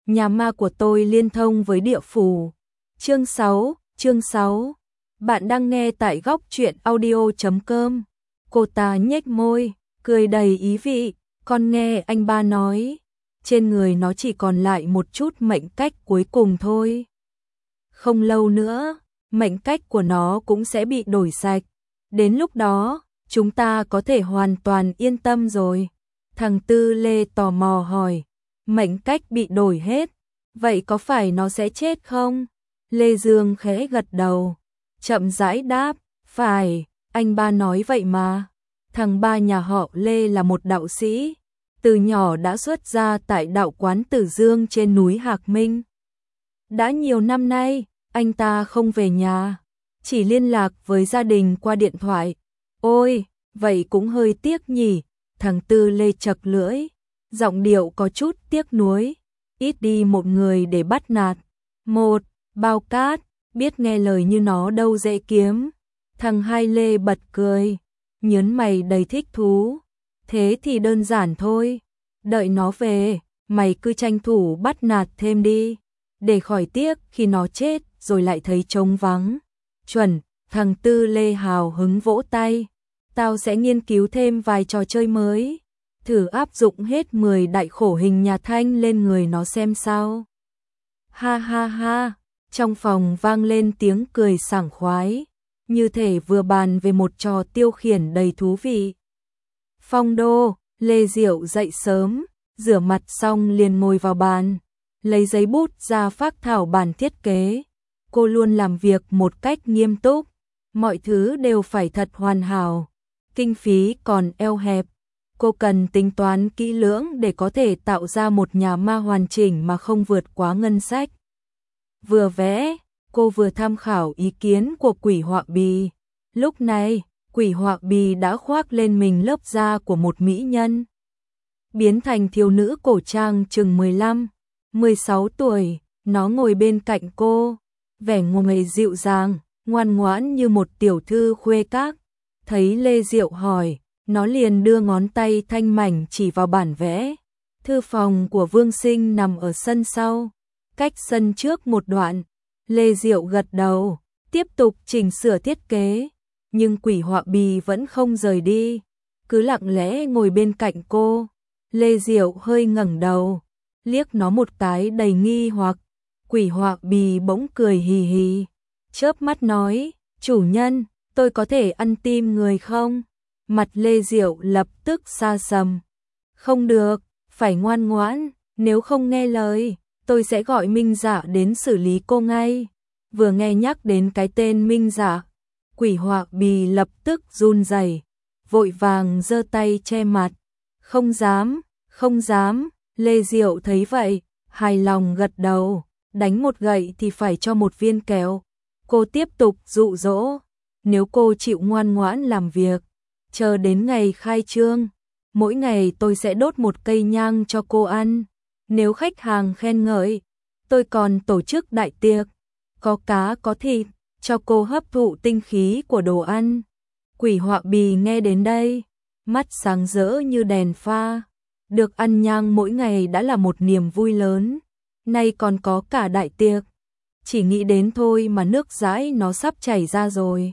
nhà ma của tôi liên thông với địa phủ. Chương 6. Bạn đang nghe tại góc truyện audio.com. Cô ta nhếch môi, cười đầy ý vị, con nghe anh ba nói, trên người nó chỉ còn lại một chút mệnh cách cuối cùng thôi. Không lâu nữa, mệnh cách của nó cũng sẽ bị đổi sạch. Đến lúc đó, chúng ta có thể hoàn toàn yên tâm rồi. Thằng Tư Lê tò mò hỏi, mệnh cách bị đổi hết, vậy có phải nó sẽ chết không? Lê Dương khẽ gật đầu, chậm rãi đáp, phải, anh ba nói vậy mà. Thằng ba nhà họ Lê là một đạo sĩ, từ nhỏ đã xuất gia tại đạo quán Tử Dương trên núi Hạc Minh. Đã nhiều năm nay, anh ta không về nhà, chỉ liên lạc với gia đình qua điện thoại. Ôi, vậy cũng hơi tiếc nhỉ, thằng Tư Lê chật lưỡi, giọng điệu có chút tiếc nuối, ít đi một người để bắt nạt. Một, bao cát, biết nghe lời như nó đâu dễ kiếm. Thằng Hai Lê bật cười, nhớn mày đầy thích thú. Thế thì đơn giản thôi, đợi nó về, mày cứ tranh thủ bắt nạt thêm đi, để khỏi tiếc khi nó chết rồi lại thấy trống vắng. Chuẩn, thằng Tư Lê hào hứng vỗ tay, tao sẽ nghiên cứu thêm vài trò chơi mới, thử áp dụng hết 10 đại khổ hình nhà Thanh lên người nó xem sao. Ha ha ha, trong phòng vang lên tiếng cười sảng khoái, như thể vừa bàn về một trò tiêu khiển đầy thú vị. Phong đô, Lê Diệu dậy sớm, rửa mặt xong liền ngồi vào bàn, lấy giấy bút ra phác thảo bản thiết kế. Cô luôn làm việc một cách nghiêm túc, mọi thứ đều phải thật hoàn hảo. Kinh phí còn eo hẹp, cô cần tính toán kỹ lưỡng để có thể tạo ra một nhà ma hoàn chỉnh mà không vượt quá ngân sách. Vừa vẽ, cô vừa tham khảo ý kiến của Quỷ Họa Bì. Lúc này, Quỷ Họa Bì đã khoác lên mình lớp da của một mỹ nhân, biến thành thiếu nữ cổ trang chừng 15, 16 tuổi. Nó ngồi bên cạnh cô, vẻ ngồi dịu dàng, ngoan ngoãn như một tiểu thư khuê các. Thấy Lê Diệu hỏi, nó liền đưa ngón tay thanh mảnh chỉ vào bản vẽ. Thư phòng của Vương Sinh nằm ở sân sau, cách sân trước một đoạn. Lê Diệu gật đầu, tiếp tục chỉnh sửa thiết kế, nhưng Quỷ Họa Bì vẫn không rời đi, cứ lặng lẽ ngồi bên cạnh cô. Lê Diệu hơi ngẩng đầu, liếc nó một cái đầy nghi hoặc. Quỷ Họa Bì bỗng cười hì hì, chớp mắt nói, chủ nhân, tôi có thể ăn tim người không? Mặt Lê Diệu lập tức xa sầm. Không được, phải ngoan ngoãn, nếu không nghe lời, tôi sẽ gọi Minh Dạ đến xử lý cô ngay. Vừa nghe nhắc đến cái tên Minh Dạ, Quỷ Họa Bì lập tức run rẩy, vội vàng giơ tay che mặt. Không dám, không dám. Lê Diệu thấy vậy, hài lòng gật đầu, đánh một gậy thì phải cho một viên kẹo. Cô tiếp tục dụ dỗ, nếu cô chịu ngoan ngoãn làm việc, chờ đến ngày khai trương, mỗi ngày tôi sẽ đốt một cây nhang cho cô ăn. Nếu khách hàng khen ngợi, tôi còn tổ chức đại tiệc, có cá có thịt, cho cô hấp thụ tinh khí của đồ ăn. Quỷ Họa Bì nghe đến đây, mắt sáng rỡ như đèn pha. Được ăn nhang mỗi ngày đã là một niềm vui lớn, nay còn có cả đại tiệc. Chỉ nghĩ đến thôi mà nước dãi nó sắp chảy ra rồi.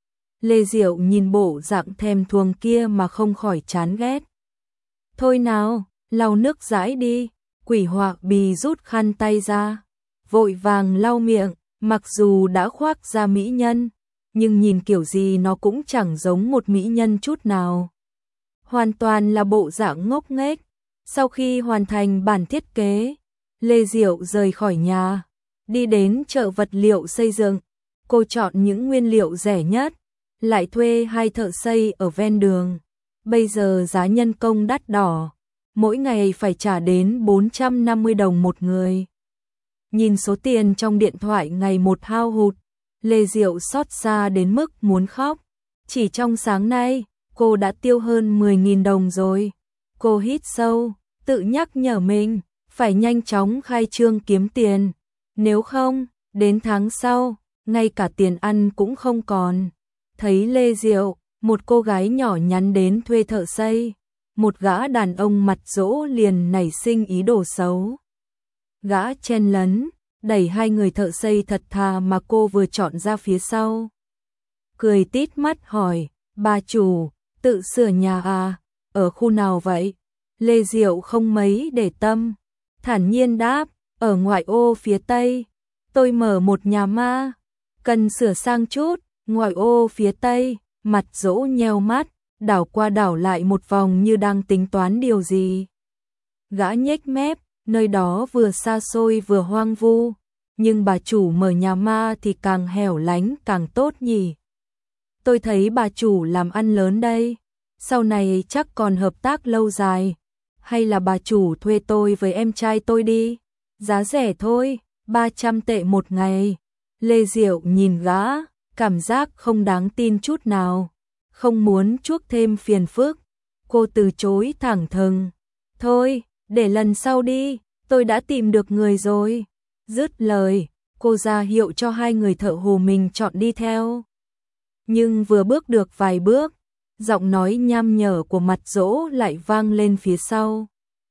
Lê Diệu nhìn bộ dạng thèm thuồng kia mà không khỏi chán ghét. Thôi nào, lau nước dãi đi. Quỷ Họa Bì rút khăn tay ra, vội vàng lau miệng. Mặc dù đã khoác da mỹ nhân, nhưng nhìn kiểu gì nó cũng chẳng giống một mỹ nhân chút nào. Hoàn toàn là bộ dạng ngốc nghếch. Sau khi hoàn thành bản thiết kế, Lê Diệu rời khỏi nhà, đi đến chợ vật liệu xây dựng. Cô chọn những nguyên liệu rẻ nhất, lại thuê 2 thợ xây ở ven đường. Bây giờ giá nhân công đắt đỏ, mỗi ngày phải trả đến 450 đồng một người. Nhìn số tiền trong điện thoại ngày một hao hụt, Lê Diệu xót xa đến mức muốn khóc. Chỉ trong sáng nay, cô đã tiêu hơn 10.000 đồng rồi. Cô hít sâu, tự nhắc nhở mình, phải nhanh chóng khai trương kiếm tiền. Nếu không, đến tháng sau, ngay cả tiền ăn cũng không còn. Thấy Lê Diệu, một cô gái nhỏ nhắn đến thuê thợ xây, một gã đàn ông mặt dỗ liền nảy sinh ý đồ xấu. Gã chen lấn, đẩy hai người thợ xây thật thà mà cô vừa chọn ra phía sau. Cười tít mắt hỏi, bà chủ, tự sửa nhà à, ở khu nào vậy? Lê Diệu không mấy để tâm, thản nhiên đáp, ở ngoại ô phía tây, tôi mở một nhà ma, cần sửa sang chút. Ngoại ô phía tây, Mặt Dỗ nheo mắt, đảo qua đảo lại một vòng như đang tính toán điều gì. Gã nhếch mép, nơi đó vừa xa xôi vừa hoang vu, nhưng bà chủ mở nhà ma thì càng hẻo lánh càng tốt nhỉ. Tôi thấy bà chủ làm ăn lớn đây, sau này chắc còn hợp tác lâu dài. Hay là bà chủ thuê tôi với em trai tôi đi, giá rẻ thôi, 300 tệ một ngày. Lê Diệu nhìn gã, cảm giác không đáng tin chút nào, không muốn chuốc thêm phiền phức. Cô từ chối thẳng thừng, thôi, để lần sau đi, tôi đã tìm được người rồi. Dứt lời, cô ra hiệu cho hai người thợ hồ mình chọn đi theo. Nhưng vừa bước được vài bước, giọng nói nham nhở của Mặt Dỗ lại vang lên phía sau.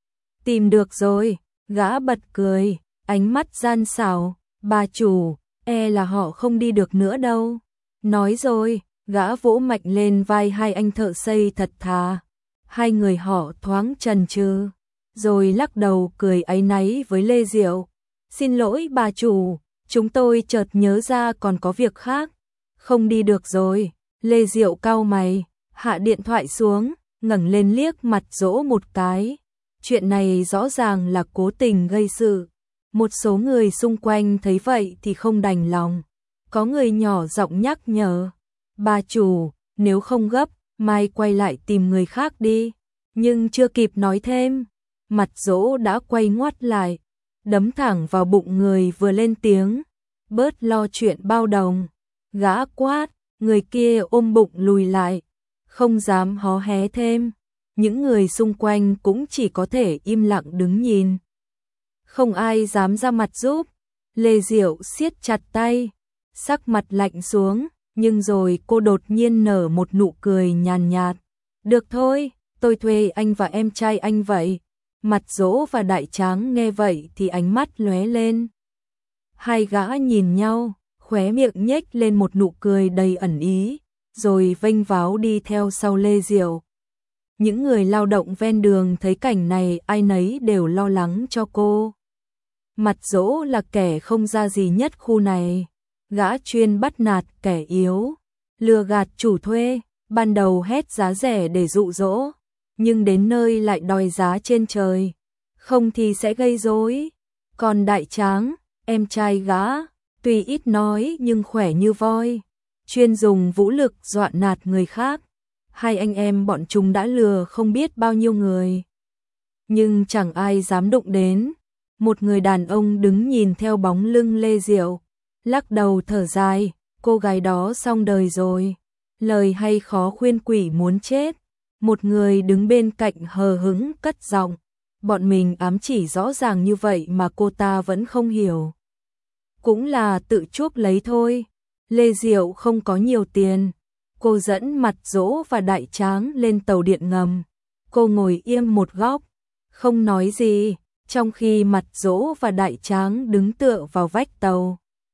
Tìm được rồi, gã bật cười, ánh mắt gian xảo, bà chủ, là họ không đi được nữa đâu. Nói rồi, gã vỗ mạnh lên vai hai anh thợ xây thật thà. Hai người họ thoáng chần chừ, rồi lắc đầu cười áy náy với Lê Diệu. Xin lỗi bà chủ, chúng tôi chợt nhớ ra còn có việc khác. Không đi được rồi. Lê Diệu cau mày, hạ điện thoại xuống, ngẩng lên liếc Mặt Dỗ một cái. Chuyện này rõ ràng là cố tình gây sự. Một số người xung quanh thấy vậy thì không đành lòng. Có người nhỏ giọng nhắc nhở, bà chủ, nếu không gấp, mai quay lại tìm người khác đi. Nhưng chưa kịp nói thêm, Mặt Dỗ đã quay ngoắt lại, đấm thẳng vào bụng người vừa lên tiếng. Bớt lo chuyện bao đồng. Gã quát, người kia ôm bụng lùi lại, không dám hó hé thêm. Những người xung quanh cũng chỉ có thể im lặng đứng nhìn. Không ai dám ra mặt giúp. Lê Diệu siết chặt tay, sắc mặt lạnh xuống, nhưng rồi cô đột nhiên nở một nụ cười nhàn nhạt. Được thôi, tôi thuê anh và em trai anh vậy. Mặt Dỗ và Đại Tráng nghe vậy thì ánh mắt lóe lên. Hai gã nhìn nhau, khóe miệng nhếch lên một nụ cười đầy ẩn ý, rồi vênh váo đi theo sau Lê Diệu. Những người lao động ven đường thấy cảnh này ai nấy đều lo lắng cho cô. Mặt Dỗ là kẻ không ra gì nhất khu này, gã chuyên bắt nạt kẻ yếu, lừa gạt chủ thuê, ban đầu hét giá rẻ để dụ dỗ, nhưng đến nơi lại đòi giá trên trời, không thì sẽ gây rối. Còn Đại Tráng, em trai gã, tuy ít nói nhưng khỏe như voi, chuyên dùng vũ lực dọa nạt người khác. Hai anh em bọn chúng đã lừa không biết bao nhiêu người, nhưng chẳng ai dám đụng đến. Một người đàn ông đứng nhìn theo bóng lưng Lê Diệu, lắc đầu thở dài, cô gái đó xong đời rồi, lời hay khó khuyên quỷ muốn chết. Một người đứng bên cạnh hờ hững cất giọng, bọn mình ám chỉ rõ ràng như vậy mà cô ta vẫn không hiểu. Cũng là tự chuốc lấy thôi. Lê Diệu không có nhiều tiền, cô dẫn Mặt Dỗ và Đại Tráng lên tàu điện ngầm. Cô ngồi im một góc, không nói gì, trong khi Mặt Dỗ và Đại Tráng đứng tựa vào vách tàu,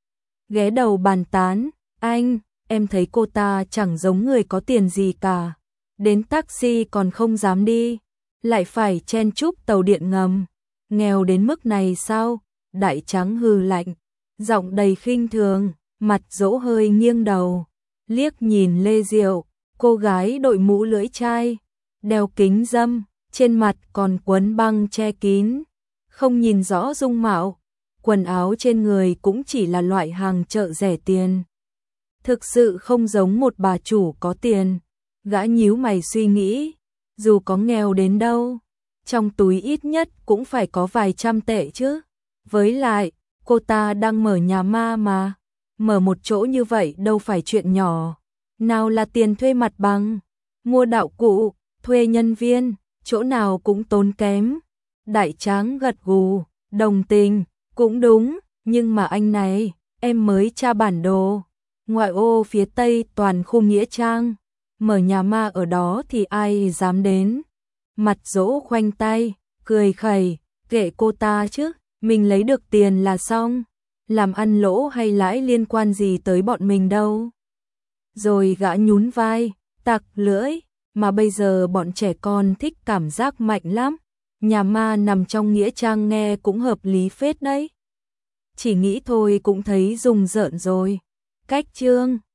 ghé đầu bàn tán. Anh, em thấy cô ta chẳng giống người có tiền gì cả, đến taxi còn không dám đi, lại phải chen chúc tàu điện ngầm, nghèo đến mức này sao? Đại Tráng hừ lạnh, giọng đầy khinh thường. Mặt Dỗ hơi nghiêng đầu, liếc nhìn Lê Diệu, cô gái đội mũ lưỡi chai, đeo kính râm, trên mặt còn quấn băng che kín, không nhìn rõ dung mạo, quần áo trên người cũng chỉ là loại hàng chợ rẻ tiền. Thực sự không giống một bà chủ có tiền. Gã nhíu mày suy nghĩ, dù có nghèo đến đâu, trong túi ít nhất cũng phải có vài trăm tệ chứ. Với lại, cô ta đang mở nhà ma mà, mở một chỗ như vậy đâu phải chuyện nhỏ. Nào là tiền thuê mặt bằng, mua đạo cụ, thuê nhân viên, chỗ nào cũng tốn kém. Đại Tráng gật gù, đồng tình, cũng đúng, nhưng mà anh này, em mới tra bản đồ. Ngoại ô phía tây toàn khu nghĩa trang, mở nhà ma ở đó thì ai dám đến. Mặt Dỗ khoanh tay, cười khẩy, kệ cô ta chứ, Mình lấy được tiền là xong, làm ăn lỗ hay lãi liên quan gì tới bọn mình đâu. Rồi gã nhún vai, tặc lưỡi, mà bây giờ bọn trẻ con thích cảm giác mạnh lắm. Nhà ma nằm trong nghĩa trang nghe cũng hợp lý phết đấy. Chỉ nghĩ thôi cũng thấy rùng rợn rồi. Cách chương